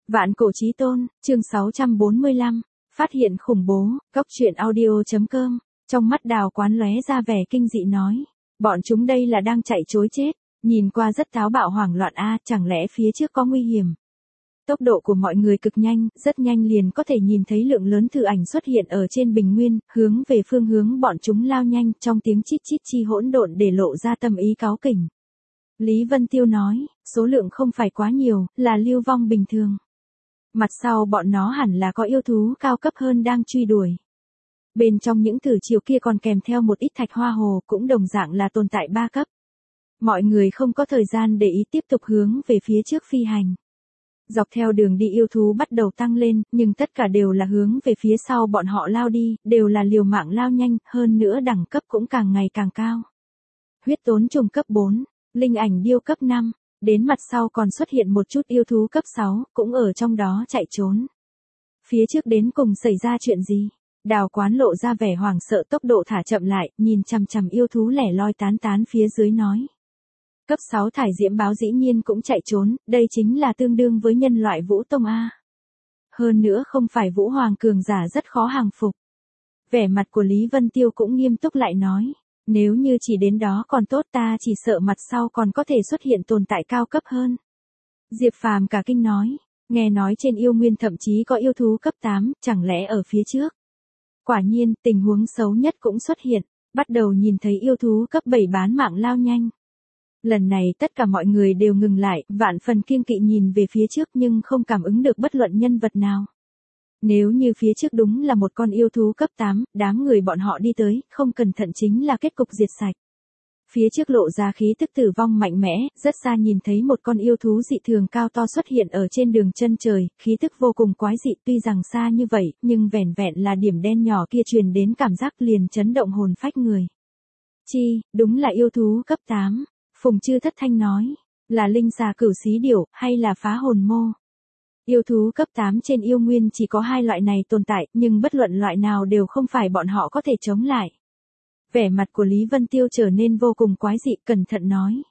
Vạn cổ chí tôn, chương 645, phát hiện khủng bố, góc truyện audio.com, trong mắt Đào Quán lóe ra vẻ kinh dị nói, bọn chúng đây là đang chạy trối chết, nhìn qua rất táo bạo hoảng loạn chẳng lẽ phía trước có nguy hiểm. Tốc độ của mọi người cực nhanh, rất nhanh liền có thể nhìn thấy lượng lớn thư ảnh xuất hiện ở trên bình nguyên, hướng về phương hướng bọn chúng lao nhanh, trong tiếng chít chít chi hỗn độn để lộ ra tâm ý cáu kỉnh. Lý Vân Tiêu nói, số lượng không phải quá nhiều, là lưu vong bình thường. Mặt sau bọn nó hẳn là có yêu thú cao cấp hơn đang truy đuổi. Bên trong những thử chiều kia còn kèm theo một ít thạch hoa hồ cũng đồng dạng là tồn tại 3 cấp. Mọi người không có thời gian để ý tiếp tục hướng về phía trước phi hành. Dọc theo đường đi yêu thú bắt đầu tăng lên, nhưng tất cả đều là hướng về phía sau bọn họ lao đi, đều là liều mạng lao nhanh, hơn nữa đẳng cấp cũng càng ngày càng cao. Huyết tốn trùng cấp 4, linh ảnh điêu cấp 5, đến mặt sau còn xuất hiện một chút yêu thú cấp 6, cũng ở trong đó chạy trốn. Phía trước đến cùng xảy ra chuyện gì? Đào Quán lộ ra vẻ hoảng sợ, tốc độ thả chậm lại, nhìn chằm chằm yêu thú lẻ loi tán tán phía dưới nói. Cấp 6 thải diễm báo dĩ nhiên cũng chạy trốn, đây chính là tương đương với nhân loại Vũ Tông A. Hơn nữa không phải Vũ Hoàng cường giả rất khó hàng phục. Vẻ mặt của Lý Vân Tiêu cũng nghiêm túc lại nói, nếu như chỉ đến đó còn tốt, ta chỉ sợ mặt sau còn có thể xuất hiện tồn tại cao cấp hơn. Diệp Phàm cả kinh nói, nghe nói trên yêu nguyên thậm chí có yêu thú cấp 8, chẳng lẽ ở phía trước. Quả nhiên, tình huống xấu nhất cũng xuất hiện, bắt đầu nhìn thấy yêu thú cấp 7 bán mạng lao nhanh. Lần này tất cả mọi người đều ngừng lại, vạn phần kiêng kỵ nhìn về phía trước nhưng không cảm ứng được bất luận nhân vật nào. Nếu như phía trước đúng là một con yêu thú cấp 8, đám người bọn họ đi tới, không cẩn thận chính là kết cục diệt sạch. Phía trước lộ ra khí tức tử vong mạnh mẽ, rất xa nhìn thấy một con yêu thú dị thường cao to xuất hiện ở trên đường chân trời, khí tức vô cùng quái dị, tuy rằng xa như vậy, nhưng vẻn vẹn là điểm đen nhỏ kia truyền đến cảm giác liền chấn động hồn phách người. Chi, đúng là yêu thú cấp 8. Phùng Chư thất thanh nói, là linh xà cửu xí điểu, hay là phá hồn mô. Yêu thú cấp 8 trên yêu nguyên chỉ có 2 loại này tồn tại, nhưng bất luận loại nào đều không phải bọn họ có thể chống lại. Vẻ mặt của Lý Vân Tiêu trở nên vô cùng quái dị, cẩn thận nói.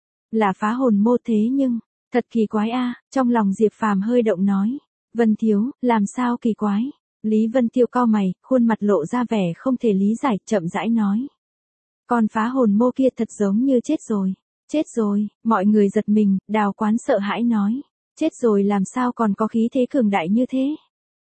Là phá hồn mô thế nhưng, thật kỳ quái trong lòng Diệp Phàm hơi động nói. Vân Thiếu, làm sao kỳ quái? Lý Vân Tiêu cau mày, khuôn mặt lộ ra vẻ không thể lý giải, chậm rãi nói. Con phá hồn mô kia thật giống như chết rồi. Chết rồi, mọi người giật mình, Đào Quán sợ hãi nói. Chết rồi làm sao còn có khí thế cường đại như thế?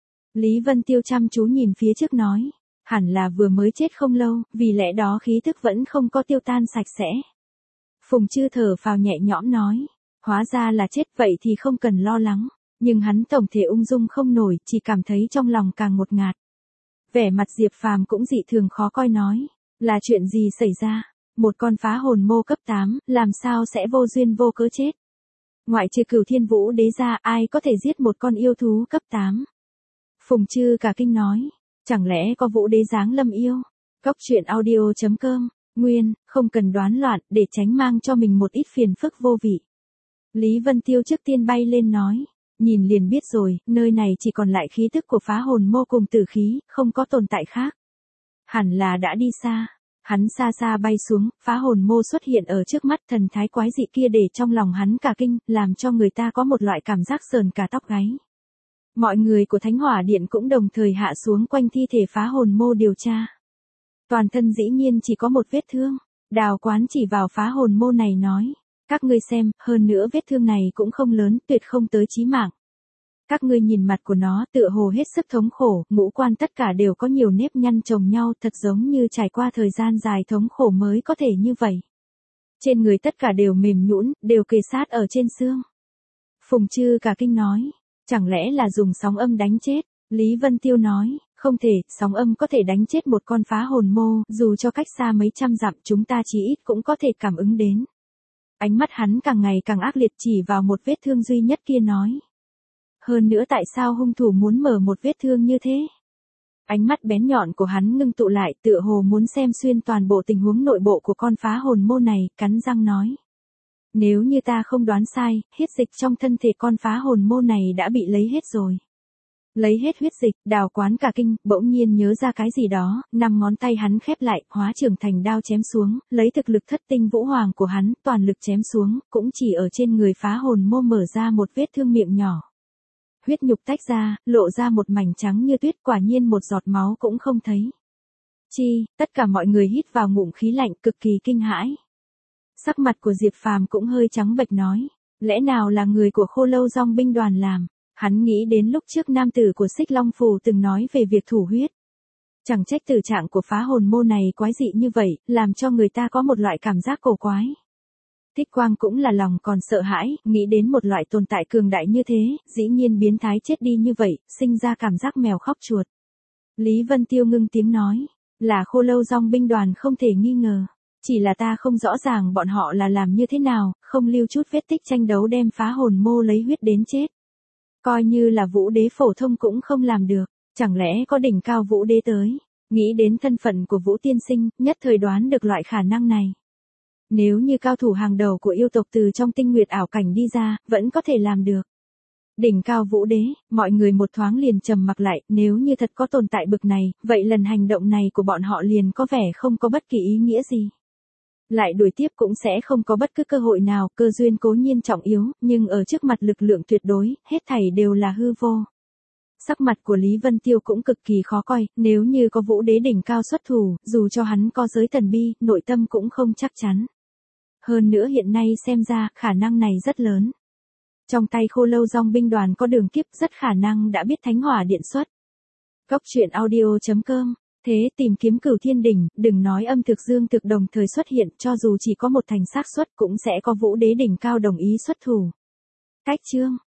Lý Vân Tiêu chăm chú nhìn phía trước nói. Hẳn là vừa mới chết không lâu, vì lẽ đó khí thức vẫn không có tiêu tan sạch sẽ. Phùng Chư thở phào nhẹ nhõm nói. Hóa ra là chết, vậy thì không cần lo lắng. Nhưng hắn tổng thể ung dung không nổi, chỉ cảm thấy trong lòng càng ngột ngạt. Vẻ mặt Diệp Phàm cũng dị thường khó coi nói. Là chuyện gì xảy ra? Một con phá hồn mô cấp 8, làm sao sẽ vô duyên vô cớ chết? Ngoại trừ Cửu Thiên Vũ Đế ra, ai có thể giết một con yêu thú cấp 8? Phùng Chư cả kinh nói, chẳng lẽ có Vũ Đế giáng lâm yêu? Góc truyện audio.com, Nguyên, không cần đoán loạn, để tránh mang cho mình một ít phiền phức vô vị. Lý Vân Tiêu trước tiên bay lên nói, nhìn liền biết rồi, nơi này chỉ còn lại khí tức của phá hồn mô cùng tử khí, không có tồn tại khác. Hẳn là đã đi xa. Hắn xa xa bay xuống, phá hồn mô xuất hiện ở trước mắt, thần thái quái dị kia để trong lòng hắn cả kinh, làm cho người ta có một loại cảm giác sờn cả tóc gáy. Mọi người của Thánh Hỏa Điện cũng đồng thời hạ xuống quanh thi thể phá hồn mô điều tra. Toàn thân dĩ nhiên chỉ có một vết thương. Đào Quán chỉ vào phá hồn mô này nói, các ngươi xem, hơn nữa vết thương này cũng không lớn, tuyệt không tới chí mạng. Các ngươi nhìn mặt của nó tựa hồ hết sức thống khổ, ngũ quan tất cả đều có nhiều nếp nhăn chồng nhau, thật giống như trải qua thời gian dài thống khổ mới có thể như vậy. Trên người tất cả đều mềm nhũn, đều kề sát ở trên xương. Phùng Chư cả kinh nói, chẳng lẽ là dùng sóng âm đánh chết? Lý Vân Tiêu nói, không thể, sóng âm có thể đánh chết một con phá hồn mô, dù cho cách xa mấy trăm dặm chúng ta chí ít cũng có thể cảm ứng đến. Ánh mắt hắn càng ngày càng ác liệt, chỉ vào một vết thương duy nhất kia nói. Hơn nữa tại sao hung thủ muốn mở một vết thương như thế? Ánh mắt bén nhọn của hắn ngưng tụ lại, tựa hồ muốn xem xuyên toàn bộ tình huống nội bộ của con phá hồn mô này, cắn răng nói. Nếu như ta không đoán sai, huyết dịch trong thân thể con phá hồn mô này đã bị lấy hết rồi. Lấy hết huyết dịch, Đào Quán cả kinh, bỗng nhiên nhớ ra cái gì đó, 5 ngón tay hắn khép lại, hóa trưởng thành đao chém xuống, lấy thực lực thất tinh vũ hoàng của hắn, toàn lực chém xuống, cũng chỉ ở trên người phá hồn mô mở ra một vết thương miệng nhỏ. huyết nhục tách ra, lộ ra một mảnh trắng như tuyết, quả nhiên một giọt máu cũng không thấy. Tất cả mọi người hít vào ngụm khí lạnh, cực kỳ kinh hãi. Sắc mặt của Diệp Phàm cũng hơi trắng bệch nói, lẽ nào là người của Khô Lâu Dòng binh đoàn làm? Hắn nghĩ đến lúc trước nam tử của Xích Long Phù từng nói về việc thủ huyết. Chẳng trách tử trạng của phá hồn mô này quái dị như vậy, làm cho người ta có một loại cảm giác cổ quái. Thích Quang cũng là lòng còn sợ hãi, nghĩ đến một loại tồn tại cường đại như thế, dĩ nhiên biến thái chết đi như vậy, sinh ra cảm giác mèo khóc chuột. Lý Vân Tiêu ngưng tiếng nói, là Khô Lâu Dòng binh đoàn không thể nghi ngờ. Chỉ là ta không rõ ràng bọn họ là làm như thế nào, không lưu chút vết tích tranh đấu đem phá hồn mô lấy huyết đến chết. Coi như là vũ đế phổ thông cũng không làm được, chẳng lẽ có đỉnh cao vũ đế tới. Nghĩ đến thân phận của Vũ tiên sinh, nhất thời đoán được loại khả năng này. Nếu như cao thủ hàng đầu của yêu tộc từ trong tinh nguyệt ảo cảnh đi ra, vẫn có thể làm được. Đỉnh cao vũ đế, mọi người một thoáng liền trầm mặc lại, nếu như thật có tồn tại bực này, vậy lần hành động này của bọn họ liền có vẻ không có bất kỳ ý nghĩa gì. Lại đuổi tiếp cũng sẽ không có bất cứ cơ hội nào, cơ duyên cố nhiên trọng yếu, nhưng ở trước mặt lực lượng tuyệt đối, hết thảy đều là hư vô. Sắc mặt của Lý Vân Tiêu cũng cực kỳ khó coi, nếu như có vũ đế đỉnh cao xuất thủ, dù cho hắn có giới thần bi, nội tâm cũng không chắc chắn. Hơn nữa hiện nay xem ra, khả năng này rất lớn. Trong tay Khô Lâu Dòng binh đoàn có đường kiếp, rất khả năng đã biết thánh hỏa điện xuất. Góc truyện audio.com. Thế tìm kiếm Cửu Thiên Đỉnh, đừng nói âm thực dương thực đồng thời xuất hiện, cho dù chỉ có một thành xác suất cũng sẽ có vũ đế đỉnh cao đồng ý xuất thủ. Cách chương